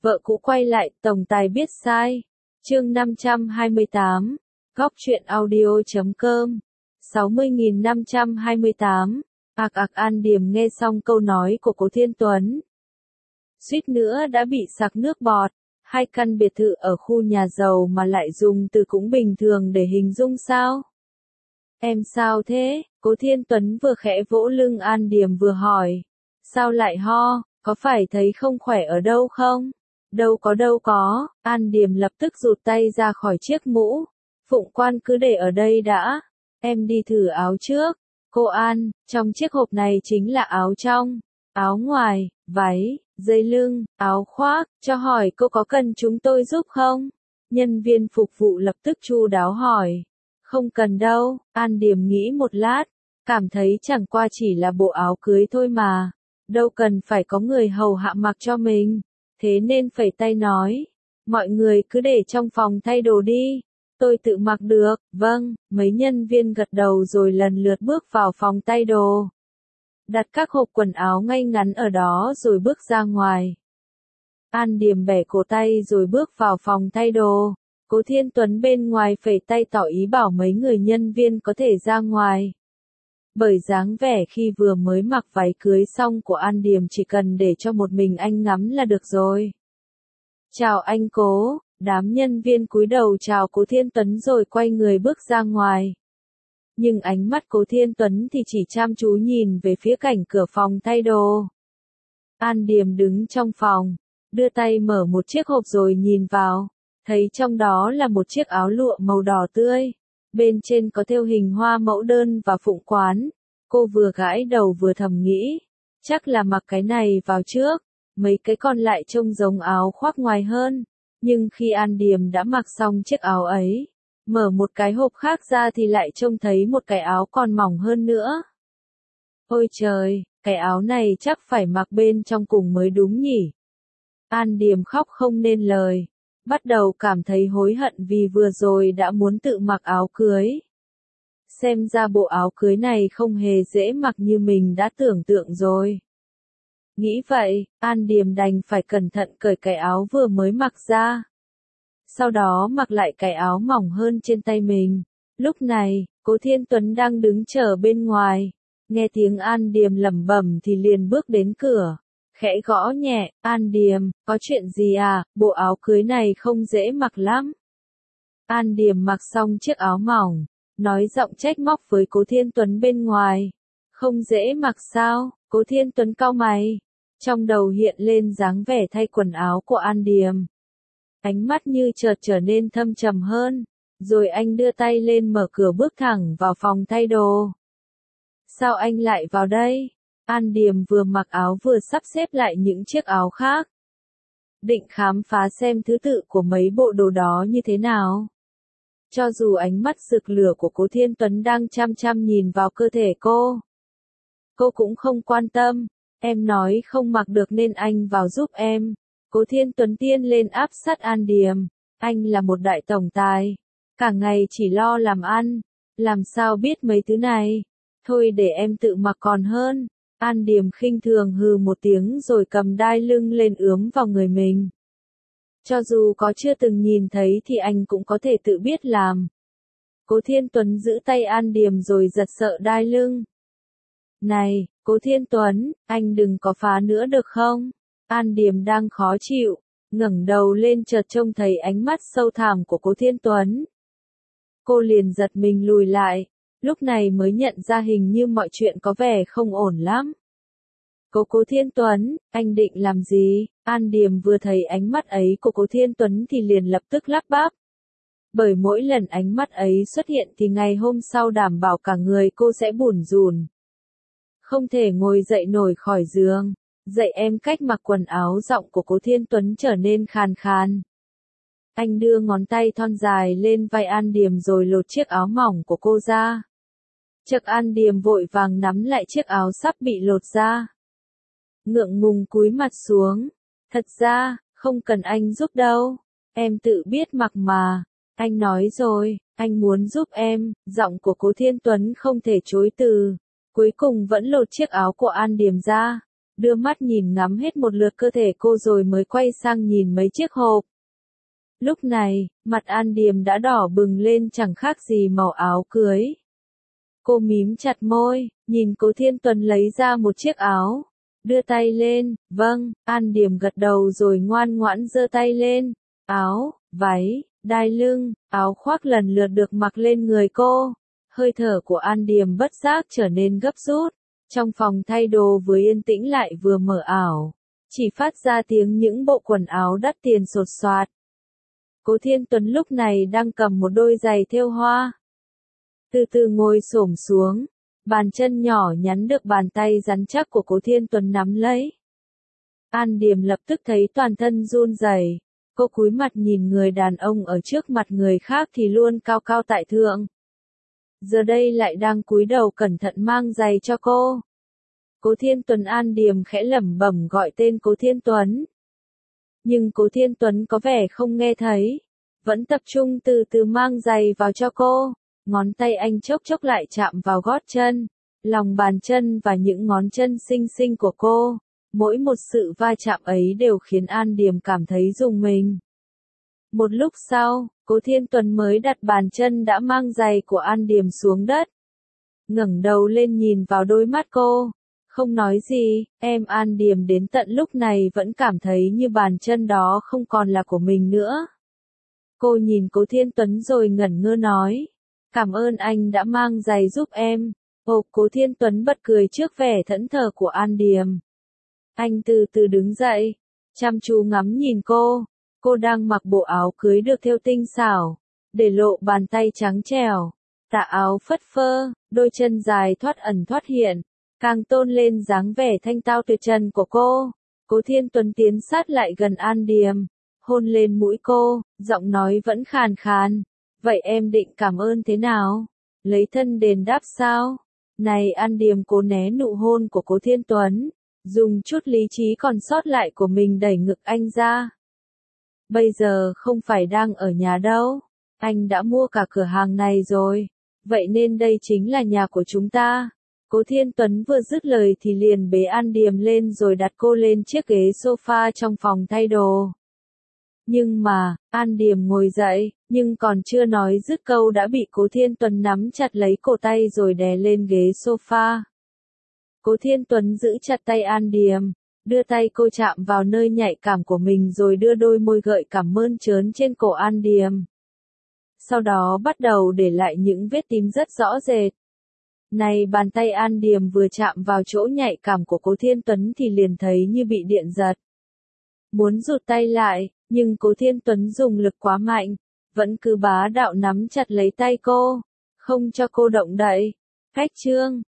Vợ cũ quay lại, tổng tài biết sai. Chương 528. Góc truyện audio.com. 60.528. An Điềm nghe xong câu nói của Cố Thiên Tuấn, suýt nữa đã bị sặc nước bọt. Hai căn biệt thự ở khu nhà giàu mà lại dùng từ cũng bình thường để hình dung sao? Em sao thế? Cố Thiên Tuấn vừa khẽ vỗ lưng An Điềm vừa hỏi. Sao lại ho? Có phải thấy không khỏe ở đâu không? Đâu có. An Điềm lập tức rụt tay ra khỏi chiếc mũ. Phụng Quan cứ để ở đây đã. Em đi thử áo trước. Cô An, trong chiếc hộp này chính là áo trong, áo ngoài, váy, dây lưng, áo khoác, cho hỏi cô có cần chúng tôi giúp không? Nhân viên phục vụ lập tức chu đáo hỏi. Không cần đâu. An Điềm nghĩ một lát, cảm thấy chẳng qua chỉ là bộ áo cưới thôi mà, đâu cần phải có người hầu hạ mặc cho mình, thế nên phẩy tay nói, mọi người cứ để trong phòng thay đồ đi, tôi tự mặc được. Vâng. Mấy nhân viên gật đầu rồi lần lượt bước vào phòng thay đồ, đặt các hộp quần áo ngay ngắn ở đó rồi bước ra ngoài. An Điềm bẻ cổ tay rồi bước vào phòng thay đồ. Cố Thiên Tuấn bên ngoài phẩy tay tỏ ý bảo mấy người nhân viên có thể ra ngoài. Bởi dáng vẻ khi vừa mới mặc váy cưới xong của An Điềm chỉ cần để cho một mình anh ngắm là được rồi. Chào anh Cố. Đám nhân viên cúi đầu chào Cố Thiên Tuấn rồi quay người bước ra ngoài. Nhưng ánh mắt Cố Thiên Tuấn thì chỉ chăm chú nhìn về phía cảnh cửa phòng thay đồ. An Điềm đứng trong phòng, đưa tay mở một chiếc hộp rồi nhìn vào, thấy trong đó là một chiếc áo lụa màu đỏ tươi, bên trên có thêu hình hoa mẫu đơn và phụng quán. Cô vừa gãi đầu vừa thầm nghĩ, chắc là mặc cái này vào trước, mấy cái còn lại trông giống áo khoác ngoài hơn. Nhưng khi An Điềm đã mặc xong chiếc áo ấy, mở một cái hộp khác ra thì lại trông thấy một cái áo còn mỏng hơn nữa. Ôi trời, cái áo này chắc phải mặc bên trong cùng mới đúng nhỉ. An Điềm khóc không nên lời, bắt đầu cảm thấy hối hận vì vừa rồi đã muốn tự mặc áo cưới. Xem ra bộ áo cưới này không hề dễ mặc như mình đã tưởng tượng rồi. Nghĩ vậy, An Điềm đành phải cẩn thận cởi cái áo vừa mới mặc ra. Sau đó mặc lại cái áo mỏng hơn trên tay mình. Lúc này, Cố Thiên Tuấn đang đứng chờ bên ngoài. Nghe tiếng An Điềm lẩm bẩm thì liền bước đến cửa. Khẽ gõ nhẹ, An Điềm, có chuyện gì à, bộ áo cưới này không dễ mặc lắm. An Điềm mặc xong chiếc áo mỏng, nói giọng trách móc với Cố Thiên Tuấn bên ngoài. Không dễ mặc sao? Cố Thiên Tuấn cau mày. Trong đầu hiện lên dáng vẻ thay quần áo của An Điềm. Ánh mắt như chợt trở nên thâm trầm hơn. Rồi anh đưa tay lên mở cửa bước thẳng vào phòng thay đồ. Sao anh lại vào đây? An Điềm vừa mặc áo vừa sắp xếp lại những chiếc áo khác. Định khám phá xem thứ tự của mấy bộ đồ đó như thế nào. Cho dù ánh mắt rực lửa của Cố Thiên Tuấn đang chăm chăm nhìn vào cơ thể cô cũng không quan tâm. Em nói không mặc được nên anh vào giúp em. Cố Thiên Tuấn tiên lên áp sát An Điềm. Anh là một đại tổng tài, cả ngày chỉ lo làm ăn, làm sao biết mấy thứ này. Thôi để em tự mặc còn hơn. An Điềm khinh thường hừ một tiếng rồi cầm đai lưng lên ướm vào người mình. Cho dù có chưa từng nhìn thấy thì anh cũng có thể tự biết làm. Cố Thiên Tuấn giữ tay An Điềm rồi giật sợ đai lưng. Này, Cố Thiên Tuấn, anh đừng có phá nữa được không? An Điềm đang khó chịu, ngẩng đầu lên chợt trông thấy ánh mắt sâu thẳm của Cố Thiên Tuấn. Cô liền giật mình lùi lại, lúc này mới nhận ra hình như mọi chuyện có vẻ không ổn lắm. Cố Thiên Tuấn, anh định làm gì? An Điềm vừa thấy ánh mắt ấy của Cố Thiên Tuấn thì liền lập tức lắp bắp. Bởi mỗi lần ánh mắt ấy xuất hiện thì ngày hôm sau đảm bảo cả người cô sẽ bủn rủn. Không thể ngồi dậy nổi khỏi giường. Dạy em cách mặc quần áo. Giọng của Cố Thiên Tuấn trở nên khàn khàn. Anh đưa ngón tay thon dài lên vai An Điềm rồi lột chiếc áo mỏng của cô ra. Chợt An Điềm vội vàng nắm lại chiếc áo sắp bị lột ra. Ngượng ngùng cúi mặt xuống. Thật ra, không cần anh giúp đâu. Em tự biết mặc mà. Anh nói rồi, anh muốn giúp em. Giọng của Cố Thiên Tuấn không thể chối từ. Cuối cùng vẫn lột chiếc áo của An Điềm ra. đưa mắt nhìn ngắm hết một lượt cơ thể cô rồi mới quay sang nhìn mấy chiếc hộp. Lúc này, mặt An Điềm đã đỏ bừng lên chẳng khác gì màu áo cưới. Cô mím chặt môi, nhìn Cố Thiên Tuấn lấy ra một chiếc áo, đưa tay lên, vâng, An Điềm gật đầu rồi ngoan ngoãn giơ tay lên, áo, váy, đai lưng, áo khoác lần lượt được mặc lên người cô. Hơi thở của An Điềm bất giác trở nên gấp rút, trong phòng thay đồ vừa yên tĩnh lại vừa mờ ảo, chỉ phát ra tiếng những bộ quần áo đắt tiền sột soạt. Cố Thiên Tuấn lúc này đang cầm một đôi giày thêu hoa. Từ từ ngồi xổm xuống, bàn chân nhỏ nhắn được bàn tay rắn chắc của Cố Thiên Tuấn nắm lấy. An Điềm lập tức thấy toàn thân run rẩy, cô cúi mặt nhìn người đàn ông ở trước mặt người khác thì luôn cao cao tại thượng. Giờ đây lại đang cúi đầu cẩn thận mang giày cho cô. Cố Thiên Tuấn. An Điềm khẽ lẩm bẩm gọi tên Cố Thiên Tuấn. Nhưng Cố Thiên Tuấn có vẻ không nghe thấy, vẫn tập trung từ từ mang giày vào cho cô. Ngón tay anh chốc chốc lại chạm vào gót chân, lòng bàn chân và những ngón chân xinh xinh của cô. Mỗi một sự va chạm ấy đều khiến An Điềm cảm thấy rùng mình. Một lúc sau, Cố Thiên Tuấn mới đặt bàn chân đã mang giày của An Điềm xuống đất. Ngẩng đầu lên nhìn vào đôi mắt cô, không nói gì. An Điềm đến tận lúc này vẫn cảm thấy như bàn chân đó không còn là của mình nữa. Cô nhìn Cố Thiên Tuấn rồi ngẩn ngơ nói, cảm ơn anh đã mang giày giúp em. Cố Thiên Tuấn bật cười trước vẻ thẫn thờ của An Điềm. Anh từ từ đứng dậy, chăm chú ngắm nhìn cô. Cô đang mặc bộ áo cưới được thêu tinh xảo, để lộ bàn tay trắng trẻo. Tà áo phất phơ, đôi chân dài thoát ẩn thoát hiện, càng tôn lên dáng vẻ thanh tao tuyệt trần của cô. Cố Thiên Tuấn tiến sát lại gần An Điềm, hôn lên mũi cô, giọng nói vẫn khàn khàn. Vậy em định cảm ơn thế nào? Lấy thân đền đáp sao? Này An Điềm cố né nụ hôn của Cố Thiên Tuấn, dùng chút lý trí còn sót lại của mình đẩy ngực anh ra. Bây giờ không phải đang ở nhà đâu, anh đã mua cả cửa hàng này rồi, vậy nên đây chính là nhà của chúng ta. Cố Thiên Tuấn vừa dứt lời thì liền bế An Điềm lên rồi đặt cô lên chiếc ghế sofa trong phòng thay đồ. Nhưng mà, An Điềm ngồi dậy, nhưng còn chưa nói dứt câu đã bị Cố Thiên Tuấn nắm chặt lấy cổ tay rồi đè lên ghế sofa. Cố Thiên Tuấn giữ chặt tay An Điềm, đưa tay cô chạm vào nơi nhạy cảm của mình rồi đưa đôi môi gợi cảm mơn trớn trên cổ An Điềm. Sau đó bắt đầu để lại những vết tím rất rõ rệt. Này bàn tay An Điềm vừa chạm vào chỗ nhạy cảm của Cố Thiên Tuấn thì liền thấy như bị điện giật. Muốn rụt tay lại, nhưng Cố Thiên Tuấn dùng lực quá mạnh, vẫn cứ bá đạo nắm chặt lấy tay cô, không cho cô động đậy. Khách trương,